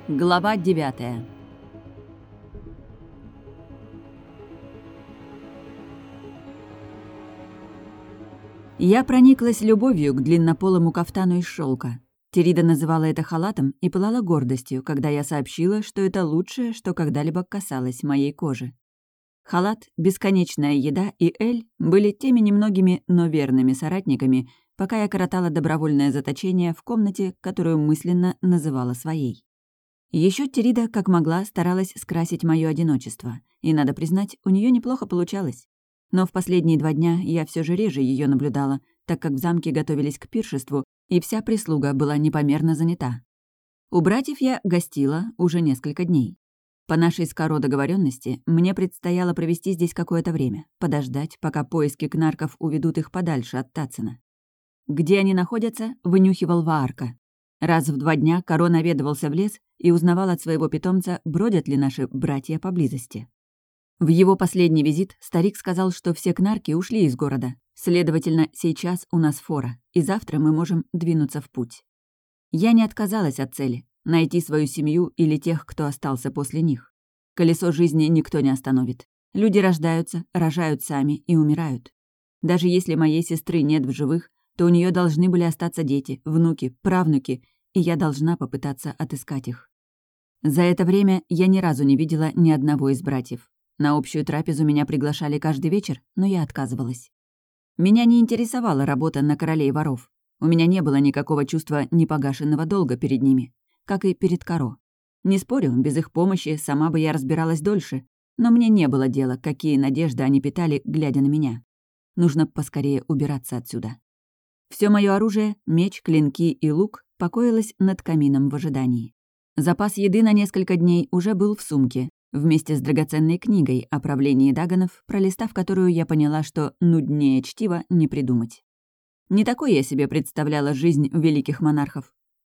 Глава 9. Я прониклась любовью к длиннополому кафтану из шелка. Терида называла это халатом и пылала гордостью, когда я сообщила, что это лучшее, что когда-либо касалось моей кожи. Халат, бесконечная еда и Эль были теми немногими, но верными соратниками, пока я коротала добровольное заточение в комнате, которую мысленно называла своей. Еще Терида, как могла, старалась скрасить мое одиночество, и, надо признать, у нее неплохо получалось. Но в последние 2 дня я все же реже ее наблюдала, так как в замке готовились к пиршеству, и вся прислуга была непомерно занята. У братьев я гостила уже несколько дней. По нашей с Каро договоренности мне предстояло провести здесь какое-то время, подождать, пока поиски кнарков уведут их подальше от Тацина. Где они находятся, вынюхивал Ваарка. Раз в 2 дня Каро наведывался в лес и узнавал от своего питомца, бродят ли наши братья поблизости. В его последний визит старик сказал, что все кнарки ушли из города. Следовательно, сейчас у нас фора, и завтра мы можем двинуться в путь. Я не отказалась от цели — найти свою семью или тех, кто остался после них. Колесо жизни никто не остановит. Люди рождаются, рожают сами и умирают. Даже если моей сестры нет в живых, то у нее должны были остаться дети, внуки, правнуки, и я должна попытаться отыскать их. За это время я ни разу не видела ни одного из братьев. На общую трапезу меня приглашали каждый вечер, но я отказывалась. Меня не интересовала работа на королей воров. У меня не было никакого чувства непогашенного долга перед ними, как и перед Каро. Не спорю, без их помощи сама бы я разбиралась дольше, но мне не было дела, какие надежды они питали, глядя на меня. Нужно поскорее убираться отсюда. Все мое оружие, меч, клинки и лук, покоилось над камином в ожидании. Запас еды на несколько дней уже был в сумке, вместе с драгоценной книгой о правлении Даганов, пролистав которую я поняла, что нуднее чтива не придумать. Не такой я себе представляла жизнь великих монархов.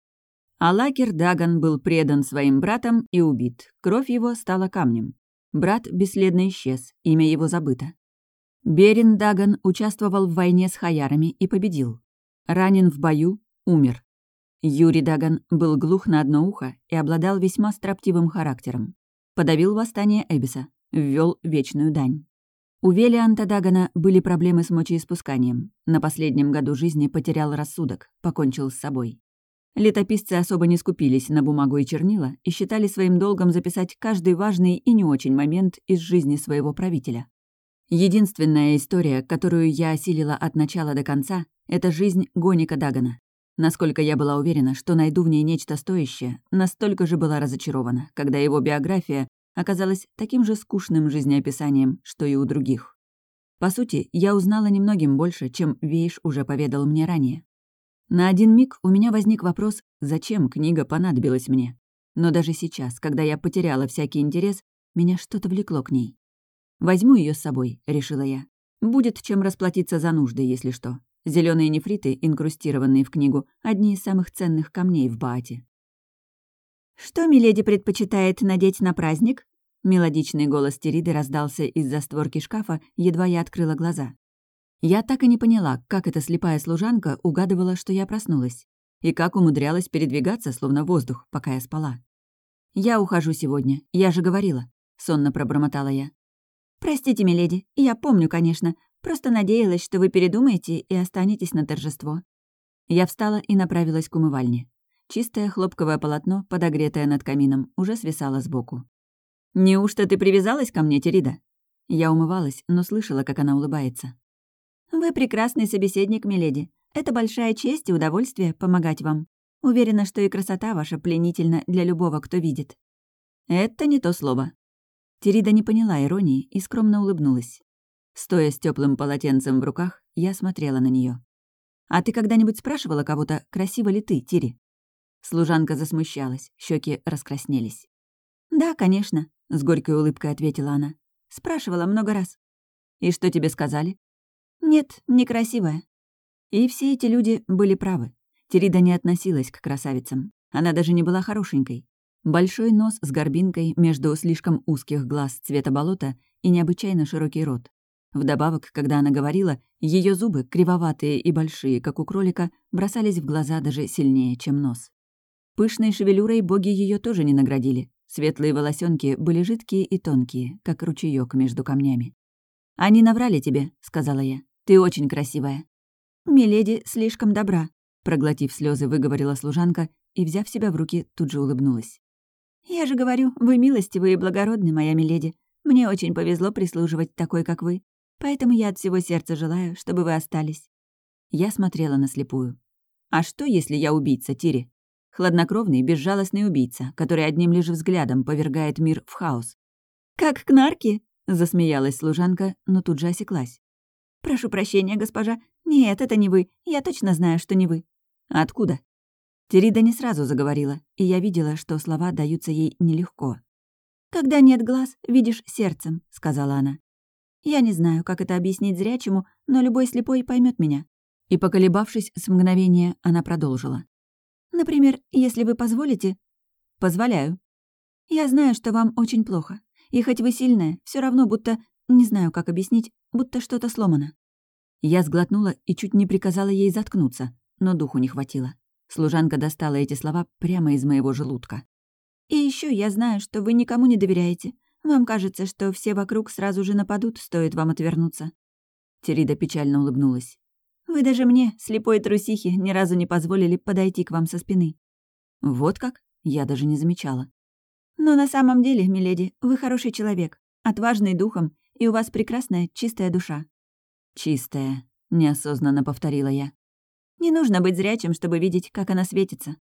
Алакер Даган был предан своим братам и убит. Кровь его стала камнем. Брат бесследно исчез, имя его забыто. Берин Даган участвовал в войне с хаярами и победил. Ранен в бою, умер. Юрий Даган был глух на одно ухо и обладал весьма строптивым характером. Подавил восстание Эбиса, ввёл вечную дань. У Велианта Дагана были проблемы с мочеиспусканием. На последнем году жизни потерял рассудок, покончил с собой. Летописцы особо не скупились на бумагу и чернила и считали своим долгом записать каждый важный и не очень момент из жизни своего правителя. Единственная история, которую я осилила от начала до конца, это жизнь Гоника Дагана. Насколько я была уверена, что найду в ней нечто стоящее, настолько же была разочарована, когда его биография оказалась таким же скучным жизнеописанием, что и у других. По сути, я узнала немногим больше, чем Вейш уже поведал мне ранее. На один миг у меня возник вопрос, зачем книга понадобилась мне. Но даже сейчас, когда я потеряла всякий интерес, меня что-то влекло к ней. «Возьму ее с собой», — решила я. «Будет чем расплатиться за нужды, если что». Зелёные нефриты, инкрустированные в книгу, одни из самых ценных камней в Баате. «Что миледи предпочитает надеть на праздник?» Мелодичный голос Териды раздался из-за створки шкафа, едва я открыла глаза. Я так и не поняла, как эта слепая служанка угадывала, что я проснулась, и как умудрялась передвигаться, словно воздух, пока я спала. «Я ухожу сегодня, я же говорила», — сонно пробормотала я. «Простите, миледи, я помню, конечно. Просто надеялась, что вы передумаете и останетесь на торжество». Я встала и направилась к умывальне. Чистое хлопковое полотно, подогретое над камином, уже свисало сбоку. «Неужто ты привязалась ко мне, Терида?» Я умывалась, но слышала, как она улыбается. «Вы прекрасный собеседник, миледи. Это большая честь и удовольствие помогать вам. Уверена, что и красота ваша пленительна для любого, кто видит». «Это не то слово». Терида не поняла иронии и скромно улыбнулась. Стоя с теплым полотенцем в руках, я смотрела на нее. «А ты когда-нибудь спрашивала кого-то, красива ли ты, Тири?» Служанка засмущалась, щеки раскраснелись. «Да, конечно», — с горькой улыбкой ответила она. «Спрашивала много раз». «И что тебе сказали?» «Нет, некрасивая». И все эти люди были правы. Терида не относилась к красавицам. Она даже не была хорошенькой. Большой нос с горбинкой между слишком узких глаз цвета болота и необычайно широкий рот. Вдобавок, когда она говорила, ее зубы, кривоватые и большие, как у кролика, бросались в глаза даже сильнее, чем нос. Пышной шевелюрой боги ее тоже не наградили. Светлые волосенки были жидкие и тонкие, как ручеёк между камнями. «Они наврали тебе», — сказала я. «Ты очень красивая». «Миледи слишком добра», — проглотив слезы, выговорила служанка и, взяв себя в руки, тут же улыбнулась. «Я же говорю, вы милостивы и благородны, моя миледи. Мне очень повезло прислуживать такой, как вы. Поэтому я от всего сердца желаю, чтобы вы остались». Я смотрела на слепую. «А что, если я убийца, Тири? Хладнокровный, безжалостный убийца, который одним лишь взглядом повергает мир в хаос». «Как кнарки?» — засмеялась служанка, но тут же осеклась. «Прошу прощения, госпожа. Нет, это не вы. Я точно знаю, что не вы». «Откуда?» Тирида не сразу заговорила, и я видела, что слова даются ей нелегко. «Когда нет глаз, видишь сердцем», — сказала она. «Я не знаю, как это объяснить зрячему, но любой слепой поймет меня». И, поколебавшись с мгновения, она продолжила. «Например, если вы позволите...» «Позволяю». «Я знаю, что вам очень плохо. И хоть вы сильная, все равно будто... Не знаю, как объяснить, будто что-то сломано». Я сглотнула и чуть не приказала ей заткнуться, но духу не хватило. Служанка достала эти слова прямо из моего желудка. «И еще я знаю, что вы никому не доверяете. Вам кажется, что все вокруг сразу же нападут, стоит вам отвернуться». Тирида печально улыбнулась. «Вы даже мне, слепой трусихе, ни разу не позволили подойти к вам со спины». «Вот как? Я даже не замечала». «Но на самом деле, миледи, вы хороший человек, отважный духом, и у вас прекрасная, чистая душа». «Чистая», — неосознанно повторила я. «Не нужно быть зрячим, чтобы видеть, как она светится».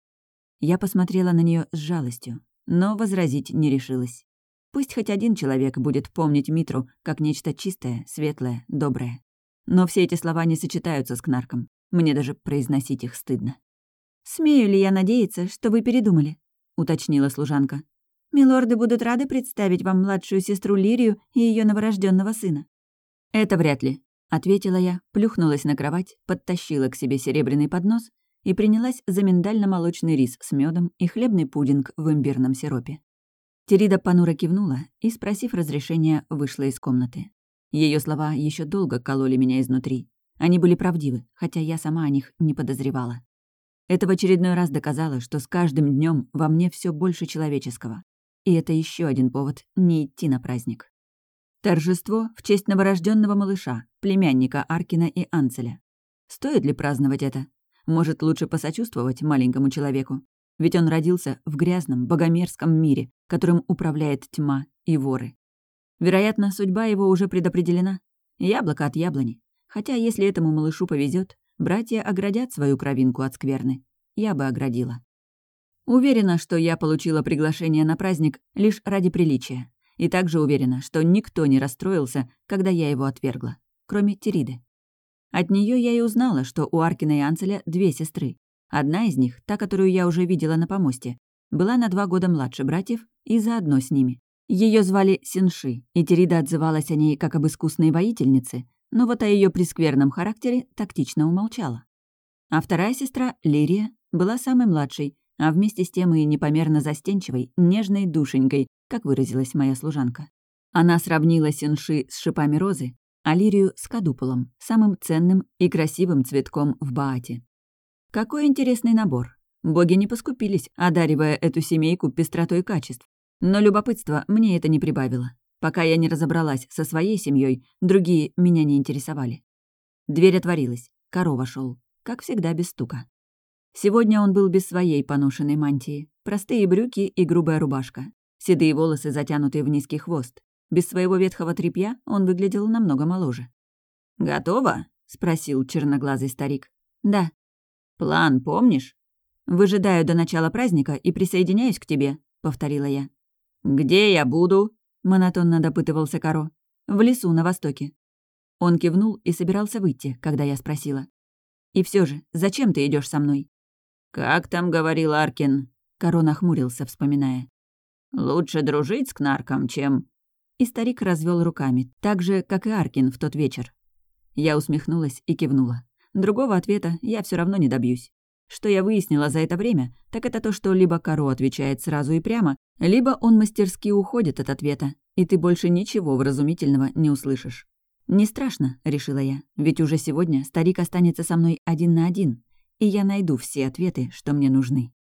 Я посмотрела на нее с жалостью, но возразить не решилась. Пусть хоть один человек будет помнить Митру как нечто чистое, светлое, доброе. Но все эти слова не сочетаются с Кнарком. Мне даже произносить их стыдно. «Смею ли я надеяться, что вы передумали?» — уточнила служанка. «Милорды будут рады представить вам младшую сестру Лирию и ее новорожденного сына». «Это вряд ли», — ответила я, плюхнулась на кровать, подтащила к себе серебряный поднос и принялась за миндально-молочный рис с медом и хлебный пудинг в имбирном сиропе. Тирида понуро кивнула и, спросив разрешения, вышла из комнаты. Ее слова еще долго кололи меня изнутри. Они были правдивы, хотя я сама о них не подозревала. Это в очередной раз доказало, что с каждым днем во мне все больше человеческого. И это еще один повод не идти на праздник. Торжество в честь новорожденного малыша, племянника Аркина и Анцеля. Стоит ли праздновать это? Может, лучше посочувствовать маленькому человеку? Ведь он родился в грязном, богомерзком мире, которым управляет тьма и воры. Вероятно, судьба его уже предопределена. Яблоко от яблони. Хотя, если этому малышу повезет, братья оградят свою кровинку от скверны. Я бы оградила. Уверена, что я получила приглашение на праздник лишь ради приличия. И также уверена, что никто не расстроился, когда я его отвергла, кроме Тириды. От нее я и узнала, что у Аркина и Анцеля 2 сестры. Одна из них, та, которую я уже видела на помосте, была на 2 года младше братьев и заодно с ними. Ее звали Синши, и Тирида отзывалась о ней как об искусной воительнице, но вот о ее прескверном характере тактично умолчала. А вторая сестра, Лирия, была самой младшей, а вместе с тем и непомерно застенчивой, нежной душенькой, как выразилась моя служанка. Она сравнила Синши с шипами розы, а Лирию с кадуполом, самым ценным и красивым цветком в Баате. Какой интересный набор. Боги не поскупились, одаривая эту семейку пестротой качеств. Но любопытство мне это не прибавило. Пока я не разобралась со своей семьей, другие меня не интересовали. Дверь отворилась. Каро вошел, как всегда, без стука. Сегодня он был без своей поношенной мантии. Простые брюки и грубая рубашка. Седые волосы, затянутые в низкий хвост. Без своего ветхого тряпья он выглядел намного моложе. «Готово?» — спросил черноглазый старик. «Да». «План помнишь?» «Выжидаю до начала праздника и присоединяюсь к тебе», — повторила я. «Где я буду?» — монотонно допытывался Каро. «В лесу на востоке». Он кивнул и собирался выйти, когда я спросила. «И все же, зачем ты идешь со мной?» «Как там говорил Аркин?» Каро нахмурился, вспоминая. «Лучше дружить с Кнарком, чем...» И старик развел руками, так же, как и Аркин в тот вечер. Я усмехнулась и кивнула. Другого ответа я все равно не добьюсь. Что я выяснила за это время, так это то, что либо Каро отвечает сразу и прямо, либо он мастерски уходит от ответа, и ты больше ничего вразумительного не услышишь. «Не страшно», — решила я, «ведь уже сегодня старик останется со мной 1 на 1, и я найду все ответы, что мне нужны».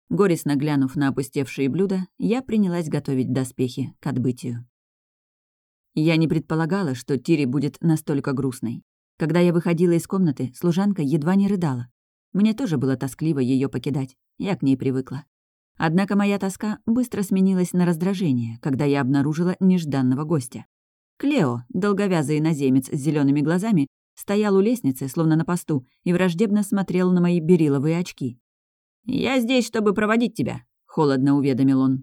Горестно глянув на опустевшие блюда, я принялась готовить доспехи к отбытию. Я не предполагала, что Тири будет настолько грустной. Когда я выходила из комнаты, служанка едва не рыдала. Мне тоже было тоскливо ее покидать, я к ней привыкла. Однако моя тоска быстро сменилась на раздражение, когда я обнаружила нежданного гостя. Клео, долговязый иноземец с зелеными глазами, стоял у лестницы, словно на посту, и враждебно смотрел на мои бериловые очки. «Я здесь, чтобы проводить тебя», — холодно уведомил он.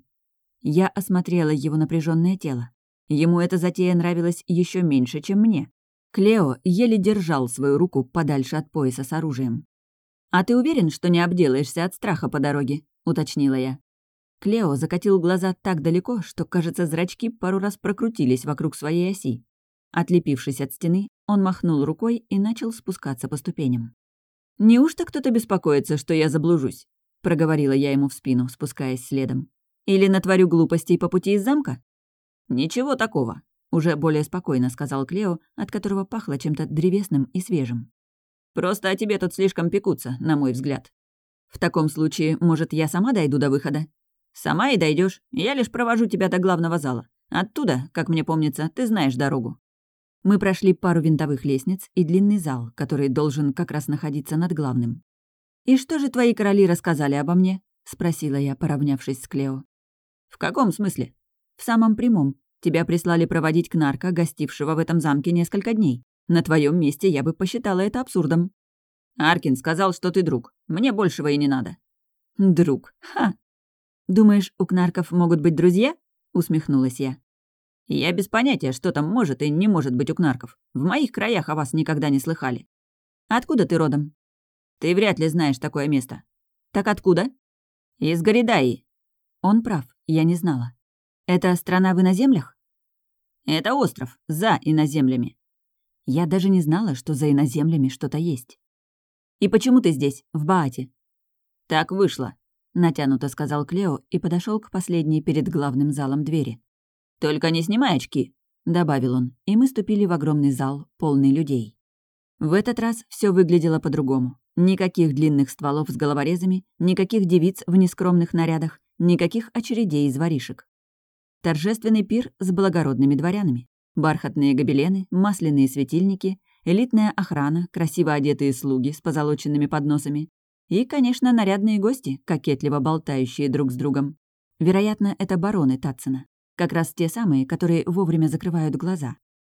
Я осмотрела его напряженное тело. Ему эта затея нравилась еще меньше, чем мне. Клео еле держал свою руку подальше от пояса с оружием. «А ты уверен, что не обделаешься от страха по дороге?» — уточнила я. Клео закатил глаза так далеко, что, кажется, зрачки пару раз прокрутились вокруг своей оси. Отлепившись от стены, он махнул рукой и начал спускаться по ступеням. «Неужто кто-то беспокоится, что я заблужусь?» — проговорила я ему в спину, спускаясь следом. «Или натворю глупостей по пути из замка?» «Ничего такого», — уже более спокойно сказал Клео, от которого пахло чем-то древесным и свежим. «Просто о тебе тут слишком пекутся, на мой взгляд. В таком случае, может, я сама дойду до выхода?» «Сама и дойдешь. Я лишь провожу тебя до главного зала. Оттуда, как мне помнится, ты знаешь дорогу». Мы прошли пару винтовых лестниц и длинный зал, который должен как раз находиться над главным. «И что же твои короли рассказали обо мне?» — спросила я, поравнявшись с Клео. «В каком смысле?» «В самом прямом. Тебя прислали проводить к нарко, гостившего в этом замке несколько дней. На твоем месте я бы посчитала это абсурдом». «Аркин сказал, что ты друг. Мне большего и не надо». «Друг? Ха!» «Думаешь, у кнарков могут быть друзья?» — усмехнулась я. «Я без понятия, что там может и не может быть у кнарков. В моих краях о вас никогда не слыхали». «Откуда ты родом?» «Ты вряд ли знаешь такое место». «Так откуда?» «Из Горидаи». Он прав, я не знала. «Это страна в иноземлях?» «Это остров, за иноземлями». Я даже не знала, что за иноземлями что-то есть. «И почему ты здесь, в Баате?» «Так вышло», — натянуто сказал Клео и подошел к последней перед главным залом двери. «Только не снимай очки», — добавил он, и мы ступили в огромный зал, полный людей. В этот раз все выглядело по-другому. Никаких длинных стволов с головорезами, никаких девиц в нескромных нарядах, никаких очередей из воришек. Торжественный пир с благородными дворянами. Бархатные гобелены, масляные светильники, элитная охрана, красиво одетые слуги с позолоченными подносами и, конечно, нарядные гости, кокетливо болтающие друг с другом. Вероятно, это бароны Татсена. Как раз те самые, которые вовремя закрывают глаза.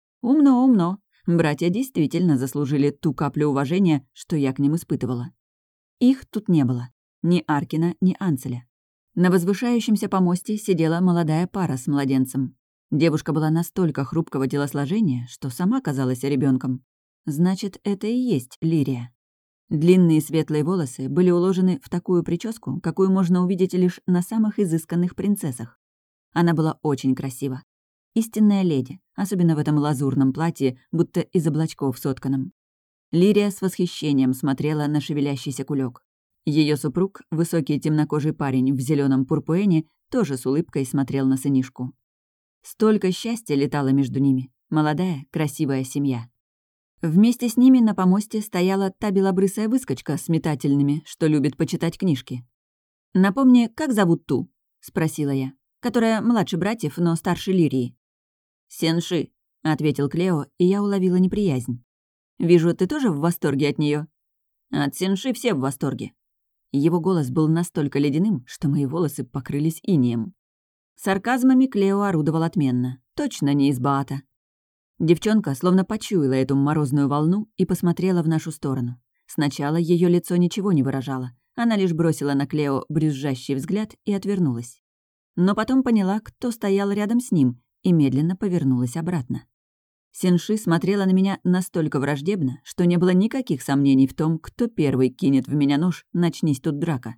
Умно. Братья действительно заслужили ту каплю уважения, что я к ним испытывала. Их тут не было. Ни Аркина, ни Анцеля. На возвышающемся помосте сидела молодая пара с младенцем. Девушка была настолько хрупкого телосложения, что сама казалась ребенком. Значит, это и есть Лирия. Длинные светлые волосы были уложены в такую прическу, какую можно увидеть лишь на самых изысканных принцессах. Она была очень красива. Истинная леди, особенно в этом лазурном платье, будто из облачков сотканном. Лирия с восхищением смотрела на шевелящийся кулек. Ее супруг, высокий темнокожий парень в зеленом пурпуэне, тоже с улыбкой смотрел на сынишку. Столько счастья летало между ними. Молодая, красивая семья. Вместе с ними на помосте стояла та белобрысая выскочка с метательными, что любит почитать книжки. «Напомни, как зовут ту?» — спросила я. «Которая младше братьев, но старше Лирии». «Сенши», — ответил Клео, и я уловила неприязнь. «Вижу, ты тоже в восторге от нее. «От Сенши все в восторге». Его голос был настолько ледяным, что мои волосы покрылись инеем. Сарказмами Клео орудовал отменно. Точно не из Баата. Девчонка словно почуяла эту морозную волну и посмотрела в нашу сторону. Сначала ее лицо ничего не выражало. Она лишь бросила на Клео брюзжащий взгляд и отвернулась. Но потом поняла, кто стоял рядом с ним, и медленно повернулась обратно. Сенши смотрела на меня настолько враждебно, что не было никаких сомнений в том, кто первый кинет в меня нож, начнись тут драка.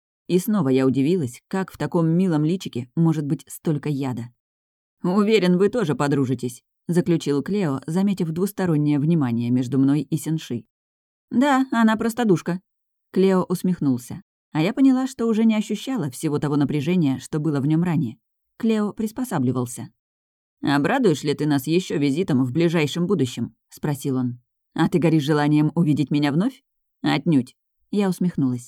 И снова я удивилась, как в таком милом личике может быть столько яда. «Уверен, вы тоже подружитесь», — заключил Клео, заметив двустороннее внимание между мной и Сенши. «Да, она простодушка». Клео усмехнулся. А я поняла, что уже не ощущала всего того напряжения, что было в нем ранее. Клео приспосабливался. «Обрадуешь ли ты нас еще визитом в ближайшем будущем?» — спросил он. «А ты горишь желанием увидеть меня вновь?» «Отнюдь». Я усмехнулась.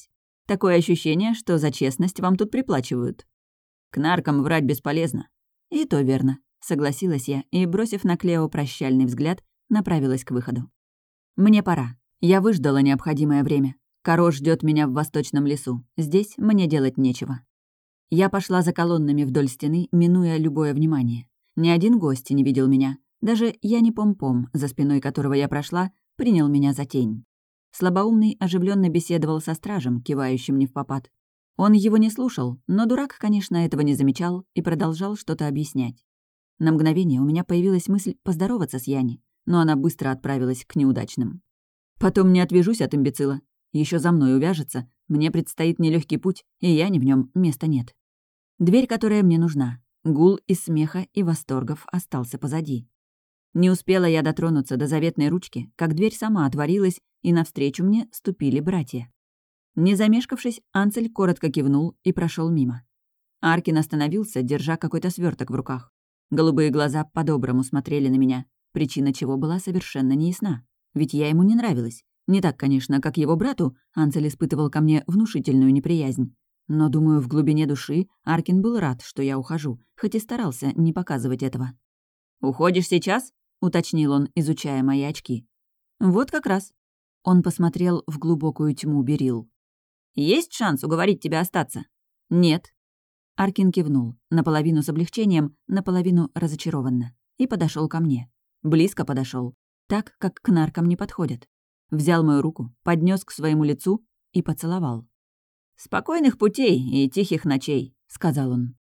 Такое ощущение, что за честность вам тут приплачивают». «К наркам врать бесполезно». «И то верно», — согласилась я и, бросив на Клео прощальный взгляд, направилась к выходу. «Мне пора. Я выждала необходимое время. Каро ждет меня в восточном лесу. Здесь мне делать нечего». Я пошла за колоннами вдоль стены, минуя любое внимание. Ни один гость не видел меня. Даже я не пом-пом, за спиной которого я прошла, принял меня за тень. Слабоумный оживленно беседовал со стражем, кивающим невпопад. Он его не слушал, но дурак, конечно, этого не замечал и продолжал что-то объяснять. На мгновение у меня появилась мысль поздороваться с Яни, но она быстро отправилась к неудачным. Потом не отвяжусь от имбецила. Еще за мной увяжется, мне предстоит нелегкий путь, и Яни в нем места нет. Дверь, которая мне нужна. Гул из смеха и восторгов остался позади. Не успела я дотронуться до заветной ручки, как дверь сама отворилась, и навстречу мне ступили братья. Не замешкавшись, Анцель коротко кивнул и прошел мимо. Аркин остановился, держа какой-то сверток в руках. Голубые глаза по-доброму смотрели на меня, причина чего была совершенно неясна. Ведь я ему не нравилась. Не так, конечно, как его брату, Анцель испытывал ко мне внушительную неприязнь. Но, думаю, в глубине души Аркин был рад, что я ухожу, хоть и старался не показывать этого. «Уходишь сейчас?» — уточнил он, изучая мои очки. «Вот как раз». Он посмотрел в глубокую тьму берил. «Есть шанс уговорить тебя остаться?» «Нет». Аркин кивнул, наполовину с облегчением, наполовину разочарованно, и подошел ко мне. Близко подошел, так, как к наркам не подходят. Взял мою руку, поднес к своему лицу и поцеловал. «Спокойных путей и тихих ночей», — сказал он.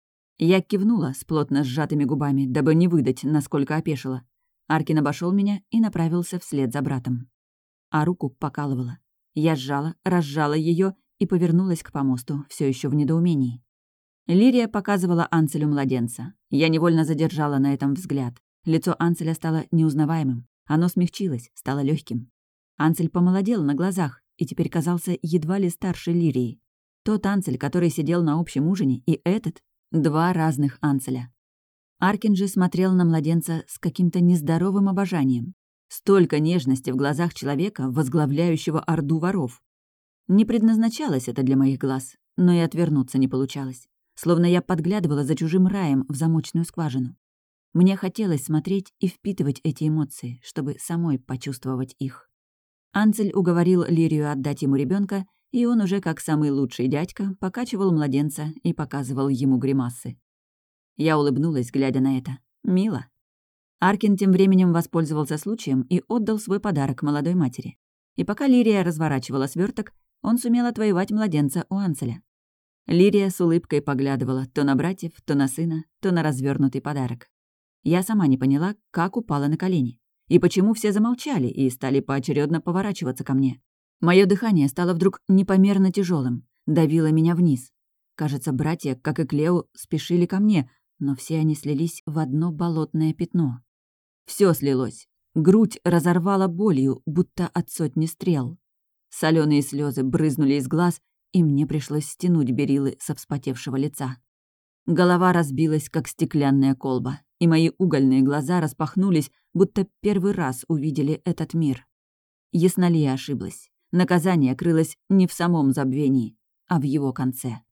Я кивнула с плотно сжатыми губами, дабы не выдать, насколько опешила. Аркин обошел меня и направился вслед за братом. А руку покалывала. Я разжала ее и повернулась к помосту, все еще в недоумении. Лирия показывала Анцелю младенца. Я невольно задержала на этом взгляд. Лицо Анцеля стало неузнаваемым. Оно смягчилось, стало легким. Анцель помолодел на глазах и теперь казался едва ли старше Лирии. Тот Анцель, который сидел на общем ужине, и этот — два разных Анцеля. Аркин же смотрел на младенца с каким-то нездоровым обожанием. Столько нежности в глазах человека, возглавляющего орду воров. Не предназначалось это для моих глаз, но и отвернуться не получалось. Словно я подглядывала за чужим раем в замочную скважину. Мне хотелось смотреть и впитывать эти эмоции, чтобы самой почувствовать их. Анцель уговорил Лирию отдать ему ребенка, и он уже, как самый лучший дядька, покачивал младенца и показывал ему гримасы. Я улыбнулась, глядя на это. Мило. Аркин тем временем воспользовался случаем и отдал свой подарок молодой матери. И пока Лирия разворачивала сверток, он сумел отвоевать младенца у Анцеля. Лирия с улыбкой поглядывала то на братьев, то на сына, то на развернутый подарок. Я сама не поняла, как упала на колени. И почему все замолчали и стали поочередно поворачиваться ко мне. Мое дыхание стало вдруг непомерно тяжелым, давило меня вниз. Кажется, братья, как и Клео, спешили ко мне, но все они слились в одно болотное пятно. Все слилось. Грудь разорвала болью, будто от сотни стрел. Соленые слезы брызнули из глаз, и мне пришлось стянуть берилы со вспотевшего лица. Голова разбилась, как стеклянная колба, и мои угольные глаза распахнулись, будто первый раз увидели этот мир. Ясно ли я ошиблась? Наказание крылось не в самом забвении, а в его конце.